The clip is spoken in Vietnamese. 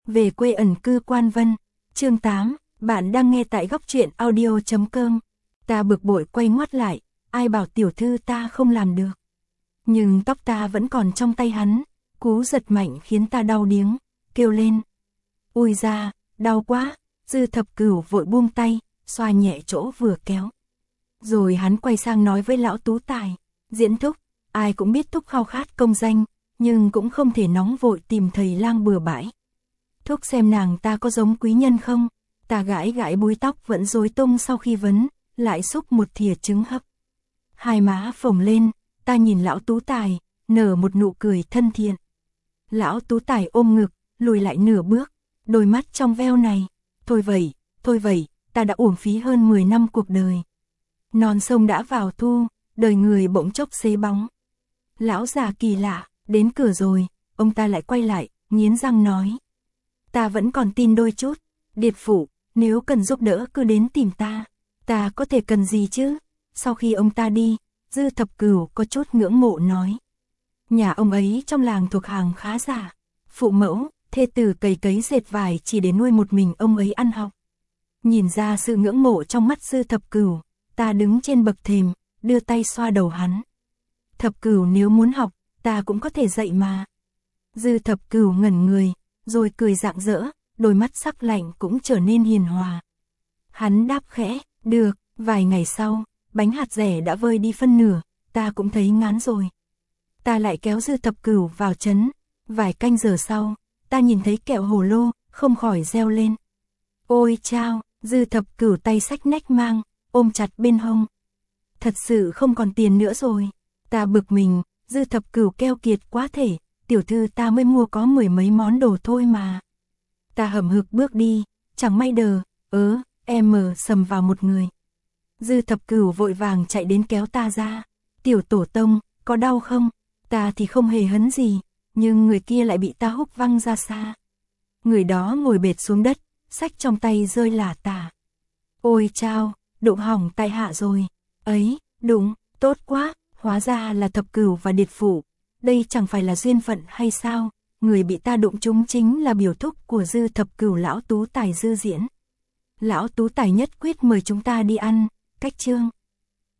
Về quê ẩn cư Quan Vân. Chương 8, bạn đang nghe tại góc truyện audio.com. Ta bực bội quay ngoắt lại, ai bảo tiểu thư ta không làm được. Nhưng tóc ta vẫn còn trong tay hắn, cú giật mạnh khiến ta đau điếng, kêu lên. Ui da, đau quá, Dư Thập Cửu vội buông tay, xoa nhẹ chỗ vừa kéo. Rồi hắn quay sang nói với lão Tú Tài, Diễn thúc, ai cũng biết thúc khao khát công danh, nhưng cũng không thể nóng vội tìm thầy lang bừa bãi. Thúc xem nàng ta có giống quý nhân không? Ta gãi gãi búi tóc vẫn rối tung sau khi vấn, lại xúc một thìa trứng hấp. Hai má phồng lên, ta nhìn lão Tú Tài, nở một nụ cười thân thiện. Lão Tú Tài ôm ngực, lùi lại nửa bước, đôi mắt trong veo này. Thôi vậy, ta đã uổng phí hơn 10 năm cuộc đời. Non sông đã vào thu, đời người bỗng chốc xế bóng. Lão già kỳ lạ, đến cửa rồi, ông ta lại quay lại, nghiến răng nói. Ta vẫn còn tin đôi chút, điệp phụ, nếu cần giúp đỡ cứ đến tìm ta có thể cần gì chứ? Sau khi ông ta đi, Dư Thập Cửu có chút ngưỡng mộ nói. Nhà ông ấy trong làng thuộc hàng khá giả, phụ mẫu, thê tử cày cấy dệt vải chỉ để nuôi một mình ông ấy ăn học. Nhìn ra sự ngưỡng mộ trong mắt Dư Thập Cửu, ta đứng trên bậc thềm, đưa tay xoa đầu hắn. Thập Cửu nếu muốn học, ta cũng có thể dạy mà. Dư Thập Cửu ngẩn người, rồi cười rạng rỡ, đôi mắt sắc lạnh cũng trở nên hiền hòa. Hắn đáp khẽ, được, vài ngày sau, bánh hạt dẻ đã vơi đi phân nửa, ta cũng thấy ngán rồi. Ta lại kéo Dư Thập Cửu vào trấn, vài canh giờ sau, ta nhìn thấy kẹo hồ lô, không khỏi reo lên. Ôi chao, Dư Thập Cửu tay xách nách mang, ôm chặt bên hông. Thật sự không còn tiền nữa rồi. Ta bực mình, Dư Thập Cửu keo kiệt quá thể, tiểu thư ta mới mua có 10 mấy món đồ thôi mà. Ta hậm hực bước đi, chẳng may đờ, em sầm vào một người. Dư Thập Cửu vội vàng chạy đến kéo ta ra. Tiểu tổ tông, có đau không? Ta thì không hề hấn gì, nhưng người kia lại bị ta húc văng ra xa. Người đó ngồi bệt xuống đất, xách trong tay rơi lả tả. Ôi chao, đụng hỏng tại hạ rồi. Ấy, đụng, tốt quá, hóa ra là Thập Cửu và điệp phụ. Đây chẳng phải là duyên phận hay sao? Người bị ta đụng trúng chính là biểu thúc của Dư Thập Cửu lão Tú Tài Dư Diễn. Lão Tú Tài nhất quyết mời chúng ta đi ăn, cách chương.